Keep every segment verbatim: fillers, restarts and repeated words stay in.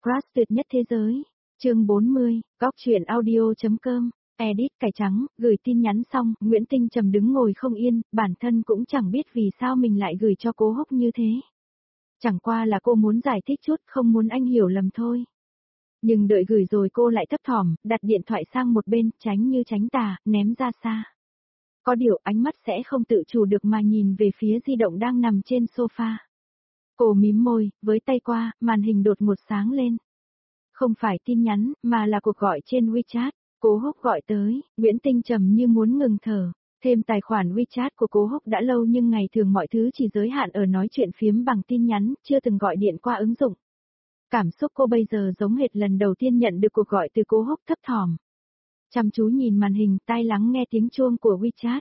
Crush tuyệt nhất thế giới. Chương bốn mươi, góc truyện audio.com. Edit cải trắng, gửi tin nhắn xong, Nguyễn Tinh Trầm đứng ngồi không yên, bản thân cũng chẳng biết vì sao mình lại gửi cho Cố Húc như thế. Chẳng qua là cô muốn giải thích chút, không muốn anh hiểu lầm thôi. Nhưng đợi gửi rồi cô lại thấp thỏm, đặt điện thoại sang một bên, tránh như tránh tà, ném ra xa. Có điều ánh mắt sẽ không tự chủ được mà nhìn về phía di động đang nằm trên sofa. Cô mím môi, với tay qua, màn hình đột ngột sáng lên. Không phải tin nhắn, mà là cuộc gọi trên WeChat. Cố Húc gọi tới, Nguyễn Tinh Trầm như muốn ngừng thở. Thêm tài khoản WeChat của Cố Húc đã lâu nhưng ngày thường mọi thứ chỉ giới hạn ở nói chuyện phiếm bằng tin nhắn, chưa từng gọi điện qua ứng dụng. Cảm xúc cô bây giờ giống hệt lần đầu tiên nhận được cuộc gọi từ Cố Húc, thấp thỏm. Chăm chú nhìn màn hình, tai lắng nghe tiếng chuông của WeChat.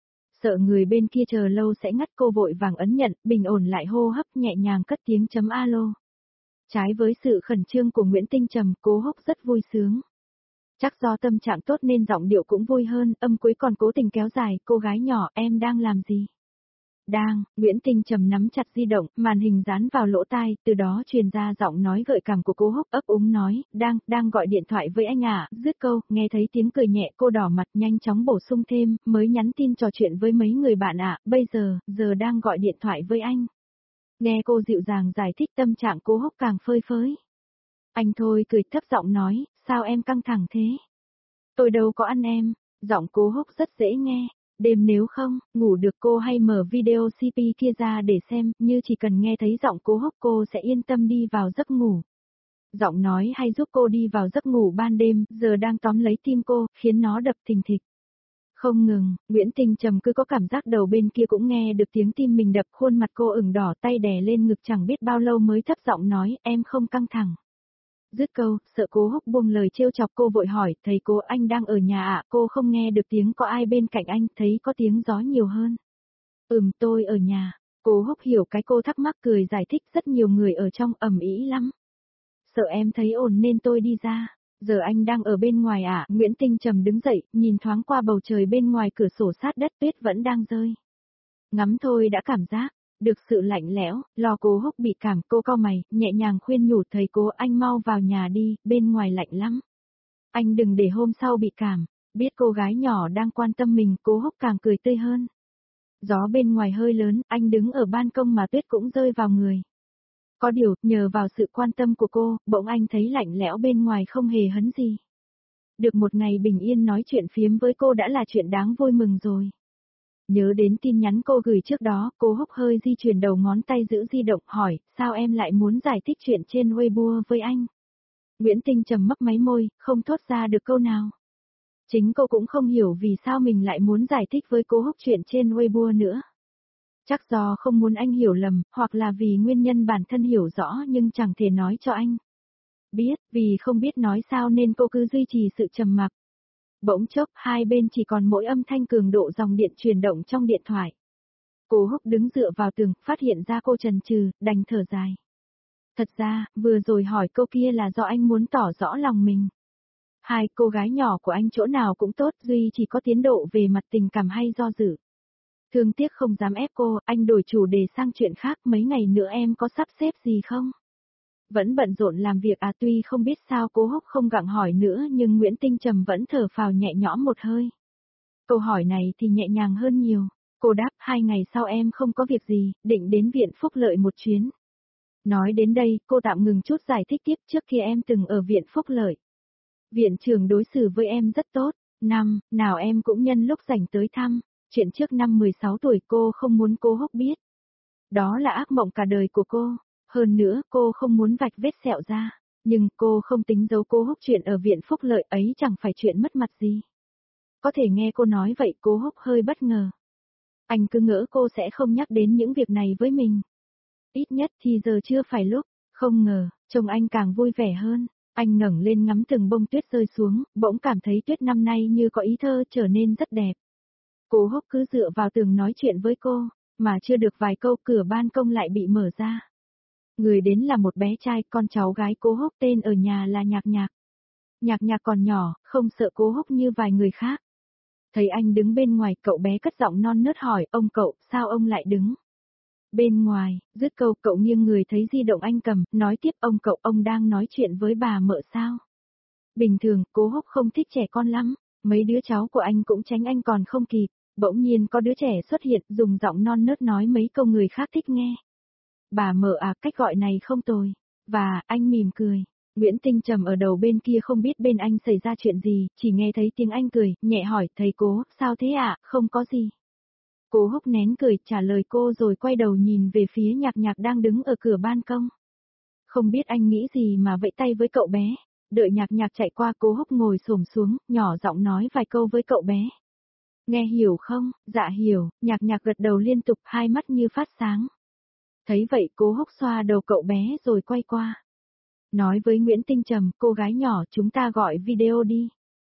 Sợ người bên kia chờ lâu sẽ ngắt, cô vội vàng ấn nhận, bình ổn lại hô hấp, nhẹ nhàng cất tiếng chấm alo. Trái với sự khẩn trương của Nguyễn Tinh Trầm, Cố Húc rất vui sướng. Chắc do tâm trạng tốt nên giọng điệu cũng vui hơn, âm cuối còn cố tình kéo dài, cô gái nhỏ, em đang làm gì? Đang, Nguyễn Tinh Trầm nắm chặt di động, màn hình dán vào lỗ tai, từ đó truyền ra giọng nói gợi cảm của Cố Húc, ấp úng nói, đang, đang gọi điện thoại với anh à, dứt câu, nghe thấy tiếng cười nhẹ, cô đỏ mặt, nhanh chóng bổ sung thêm, mới nhắn tin trò chuyện với mấy người bạn ạ, bây giờ, giờ đang gọi điện thoại với anh. Nghe cô dịu dàng giải thích, tâm trạng Cố Húc càng phơi phới. Anh thôi cười thấp giọng nói, sao em căng thẳng thế? Tôi đâu có ăn em, giọng Cố Húc rất dễ nghe. Đêm nếu không, ngủ được cô hay mở video xê pê kia ra để xem, như chỉ cần nghe thấy giọng Cố Húc cô sẽ yên tâm đi vào giấc ngủ. Giọng nói hay giúp cô đi vào giấc ngủ ban đêm, giờ đang tóm lấy tim cô, khiến nó đập thình thịch. Không ngừng, Nguyễn Tinh Trầm cứ có cảm giác đầu bên kia cũng nghe được tiếng tim mình đập, khuôn mặt cô ửng đỏ, tay đè lên ngực, chẳng biết bao lâu mới thấp giọng nói, em không căng thẳng. Dứt câu, sợ Cố Húc buông lời trêu chọc, cô vội hỏi, thầy cô anh đang ở nhà ạ? Cô không nghe được tiếng có ai bên cạnh anh, thấy có tiếng gió nhiều hơn. Ừm, tôi ở nhà. Cố Húc hiểu cái cô thắc mắc, cười giải thích, rất nhiều người ở trong, ầm ĩ lắm. Sợ em thấy ồn nên tôi đi ra. Giờ anh đang ở bên ngoài ạ? Nguyễn Tinh Trầm đứng dậy, nhìn thoáng qua bầu trời bên ngoài cửa sổ sát đất, tuyết vẫn đang rơi. Ngắm thôi đã cảm giác được sự lạnh lẽo, lo Cố Húc bị cảm, cô cau mày, nhẹ nhàng khuyên nhủ, thầy cô anh mau vào nhà đi, bên ngoài lạnh lắm. Anh đừng để hôm sau bị cảm. Biết cô gái nhỏ đang quan tâm mình, Cố Húc càng cười tươi hơn. Gió bên ngoài hơi lớn, anh đứng ở ban công mà tuyết cũng rơi vào người. Có điều, nhờ vào sự quan tâm của cô, bỗng anh thấy lạnh lẽo bên ngoài không hề hấn gì. Được một ngày bình yên nói chuyện phiếm với cô đã là chuyện đáng vui mừng rồi. Nhớ đến tin nhắn cô gửi trước đó, Cố Húc hơi di chuyển đầu ngón tay giữ di động, hỏi, sao em lại muốn giải thích chuyện trên Weibo với anh? Nguyễn Tinh Trầm mấp máy môi, không thốt ra được câu nào. Chính cô cũng không hiểu vì sao mình lại muốn giải thích với Cố Húc chuyện trên Weibo nữa. Chắc do không muốn anh hiểu lầm, hoặc là vì nguyên nhân bản thân hiểu rõ nhưng chẳng thể nói cho anh biết, vì không biết nói sao nên cô cứ duy trì sự trầm mặc. Bỗng chốc, hai bên chỉ còn mỗi âm thanh cường độ dòng điện truyền động trong điện thoại. Cố Húc đứng dựa vào tường, phát hiện ra cô chần chừ, đành thở dài. Thật ra, vừa rồi hỏi câu kia là do anh muốn tỏ rõ lòng mình. Hai cô gái nhỏ của anh chỗ nào cũng tốt, duy chỉ có tiến độ về mặt tình cảm hay do dự. Thương tiếc không dám ép cô, anh đổi chủ đề sang chuyện khác, mấy ngày nữa em có sắp xếp gì không? Vẫn bận rộn làm việc à? Tuy không biết sao Cố Húc không gặng hỏi nữa nhưng Nguyễn Tinh Trầm vẫn thở phào nhẹ nhõm một hơi. Câu hỏi này thì nhẹ nhàng hơn nhiều. Cô đáp, hai ngày sau em không có việc gì, định đến viện Phúc Lợi một chuyến. Nói đến đây, cô tạm ngừng chút giải thích tiếp, trước kia em từng ở viện Phúc Lợi. Viện trưởng đối xử với em rất tốt, năm, nào em cũng nhân lúc rảnh tới thăm, chuyện trước năm mười sáu tuổi cô không muốn Cố Húc biết. Đó là ác mộng cả đời của cô. Hơn nữa, cô không muốn vạch vết sẹo ra, nhưng cô không tính giấu Cố Húc chuyện ở viện Phúc Lợi ấy, chẳng phải chuyện mất mặt gì. Có thể nghe cô nói vậy, Cố Húc hơi bất ngờ. Anh cứ ngỡ cô sẽ không nhắc đến những việc này với mình. Ít nhất thì giờ chưa phải lúc, không ngờ, trông anh càng vui vẻ hơn. Anh ngẩng lên ngắm từng bông tuyết rơi xuống, bỗng cảm thấy tuyết năm nay như có ý thơ, trở nên rất đẹp. Cố Húc cứ dựa vào tường nói chuyện với cô, mà chưa được vài câu cửa ban công lại bị mở ra. Người đến là một bé trai, con cháu gái Cố Húc, tên ở nhà là Nhạc Nhạc. Nhạc Nhạc còn nhỏ, không sợ Cố Húc như vài người khác. Thấy anh đứng bên ngoài, cậu bé cất giọng non nớt hỏi, ông cậu, sao ông lại đứng? Bên ngoài, dứt câu cậu nghiêng người thấy di động anh cầm, nói tiếp ông cậu ông đang nói chuyện với bà mợ sao? Bình thường, Cố Húc không thích trẻ con lắm, mấy đứa cháu của anh cũng tránh anh còn không kịp, bỗng nhiên có đứa trẻ xuất hiện dùng giọng non nớt nói mấy câu người khác thích nghe. Bà mợ à, cách gọi này không tồi. Và, anh mỉm cười. Nguyễn Tinh Trầm ở đầu bên kia không biết bên anh xảy ra chuyện gì, chỉ nghe thấy tiếng anh cười, nhẹ hỏi, thầy Cố, sao thế ạ, à? Không có gì. Cố Húc nén cười trả lời cô rồi quay đầu nhìn về phía Nhạc Nhạc đang đứng ở cửa ban công. Không biết anh nghĩ gì mà vẫy tay với cậu bé. Đợi Nhạc Nhạc chạy qua, Cố Húc ngồi xổm xuống, nhỏ giọng nói vài câu với cậu bé. Nghe hiểu không? Dạ hiểu. Nhạc Nhạc gật đầu liên tục, hai mắt như phát sáng. Thấy vậy Cố Húc xoa đầu cậu bé rồi quay qua. Nói với Nguyễn Tinh Trầm, cô gái nhỏ, chúng ta gọi video đi.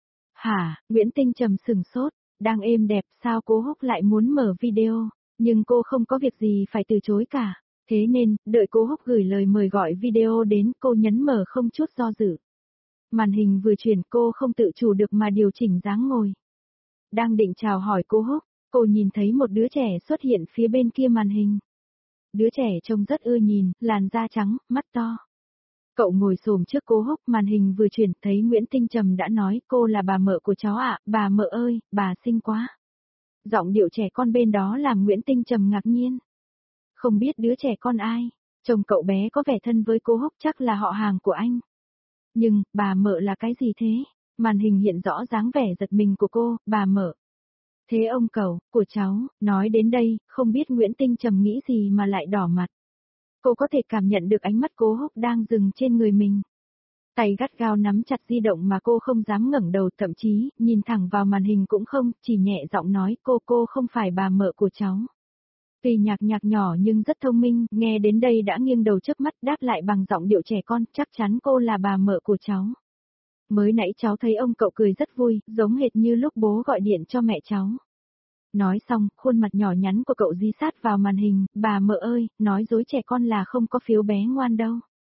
Hả? Nguyễn Tinh Trầm sừng sốt, đang êm đẹp, sao Cố Húc lại muốn mở video, nhưng cô không có việc gì phải từ chối cả. Thế nên, đợi Cố Húc gửi lời mời gọi video đến, cô nhấn mở không chút do dự. Màn hình vừa chuyển, cô không tự chủ được mà điều chỉnh dáng ngồi. Đang định chào hỏi Cố Húc, cô nhìn thấy một đứa trẻ xuất hiện phía bên kia màn hình. Đứa trẻ trông rất ưa nhìn, làn da trắng, mắt to. Cậu ngồi xổm trước Cố Húc, màn hình vừa chuyển, thấy Nguyễn Tinh Trầm đã nói, cô là bà mợ của cháu ạ, bà mợ ơi, bà xinh quá. Giọng điệu trẻ con bên đó làm Nguyễn Tinh Trầm ngạc nhiên. Không biết đứa trẻ con ai, chồng cậu bé có vẻ thân với Cố Húc, chắc là họ hàng của anh. Nhưng, bà mợ là cái gì thế? Màn hình hiện rõ dáng vẻ giật mình của cô, bà mợ. Thế ông cậu, của cháu, nói đến đây, không biết Nguyễn Tinh Trầm nghĩ gì mà lại đỏ mặt. Cô có thể cảm nhận được ánh mắt Cố Húc đang dừng trên người mình. Tay gắt gao nắm chặt di động mà cô không dám ngẩng đầu, thậm chí, nhìn thẳng vào màn hình cũng không, chỉ nhẹ giọng nói cô cô không phải bà mợ của cháu. Tuy Nhạc Nhạc nhỏ nhưng rất thông minh, nghe đến đây đã nghiêng đầu chớp mắt đáp lại bằng giọng điệu trẻ con, chắc chắn cô là bà mợ của cháu. Mới nãy cháu thấy ông cậu cười rất vui, giống hệt như lúc bố gọi điện cho mẹ cháu. Nói xong, khuôn mặt nhỏ nhắn của cậu di sát vào màn hình, bà mợ ơi, nói dối trẻ con là không có phiếu bé ngoan đâu.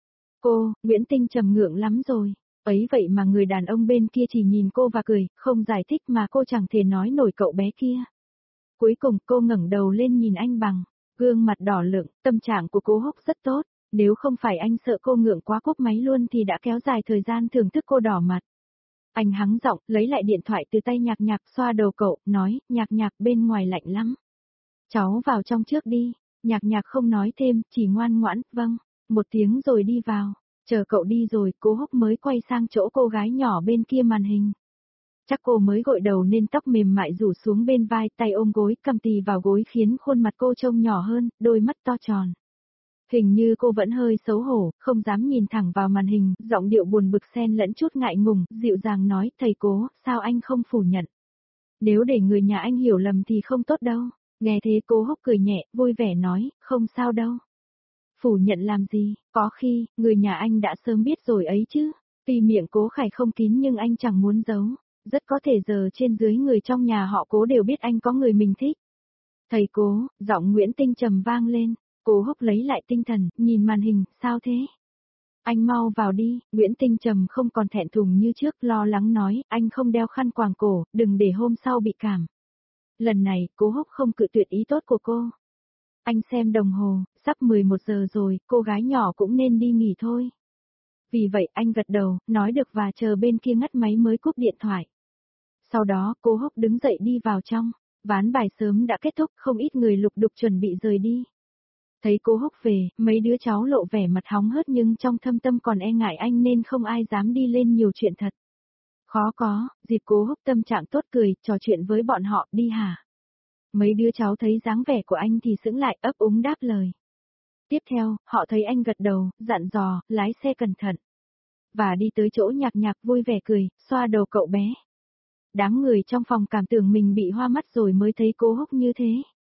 Cô, Nguyễn Tinh Trầm ngượng lắm rồi. Ấy vậy mà người đàn ông bên kia chỉ nhìn cô và cười, không giải thích mà cô chẳng thể nói nổi cậu bé kia. Cuối cùng cô ngẩng đầu lên nhìn anh bằng gương mặt đỏ lựng, tâm trạng của Cố Húc rất tốt, nếu không phải anh sợ cô ngượng quá cúp máy luôn thì đã kéo dài thời gian thưởng thức cô đỏ mặt. Anh hắng giọng, lấy lại điện thoại từ tay Nhạc Nhạc xoa đầu cậu, nói, Nhạc Nhạc bên ngoài lạnh lắm. Cháu vào trong trước đi. Nhạc Nhạc không nói thêm, chỉ ngoan ngoãn, vâng, một tiếng rồi đi vào. Chờ cậu đi rồi, Cố Húc mới quay sang chỗ cô gái nhỏ bên kia màn hình. Chắc cô mới gội đầu nên tóc mềm mại rủ xuống bên vai, tay ôm gối, cầm tì vào gối khiến khuôn mặt cô trông nhỏ hơn, đôi mắt to tròn. Hình như cô vẫn hơi xấu hổ, không dám nhìn thẳng vào màn hình, giọng điệu buồn bực xen lẫn chút ngại ngùng, dịu dàng nói, thầy Cố, sao anh không phủ nhận? Nếu để người nhà anh hiểu lầm thì không tốt đâu. Nghe thế Cố Húc cười nhẹ, vui vẻ nói, không sao đâu. Phủ nhận làm gì, có khi, người nhà anh đã sớm biết rồi ấy chứ. Tuy miệng Cố Khải không kín nhưng anh chẳng muốn giấu. Rất có thể giờ trên dưới người trong nhà họ Cố đều biết anh có người mình thích. Thầy Cố, giọng Nguyễn Tinh Trầm vang lên. Cố Húc lấy lại tinh thần, nhìn màn hình, sao thế? Anh mau vào đi, Nguyễn Tinh Trầm không còn thẹn thùng như trước, lo lắng nói, anh không đeo khăn quàng cổ, đừng để hôm sau bị cảm. Lần này, Cố Húc không cự tuyệt ý tốt của cô. Anh xem đồng hồ, sắp mười một giờ rồi, cô gái nhỏ cũng nên đi nghỉ thôi. Vì vậy anh gật đầu, nói được và chờ bên kia ngắt máy mới cúp điện thoại. Sau đó, Cố Húc đứng dậy đi vào trong, ván bài sớm đã kết thúc, không ít người lục đục chuẩn bị rời đi. Thấy Cố Húc về, mấy đứa cháu lộ vẻ mặt hóng hớt nhưng trong thâm tâm còn e ngại anh nên không ai dám đi lên nhiều chuyện thật. Khó có, dịp Cố Húc tâm trạng tốt cười, trò chuyện với bọn họ, đi hả? Mấy đứa cháu thấy dáng vẻ của anh thì sững lại, ấp úng đáp lời. Tiếp theo, họ thấy anh gật đầu, dặn dò, lái xe cẩn thận. Và đi tới chỗ Nhạc Nhạc vui vẻ cười, xoa đầu cậu bé. Đám người trong phòng cảm tưởng mình bị hoa mắt rồi mới thấy Cố Húc như thế.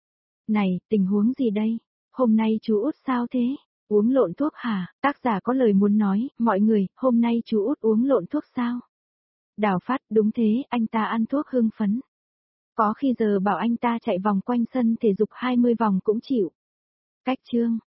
Này, tình huống gì đây? Hôm nay chú Út sao thế? Uống lộn thuốc hả? Tác giả có lời muốn nói, mọi người, hôm nay chú Út uống lộn thuốc sao? Đào Phát, đúng thế, anh ta ăn thuốc hưng phấn. Có khi giờ bảo anh ta chạy vòng quanh sân thể dục hai mươi vòng cũng chịu. Cách chương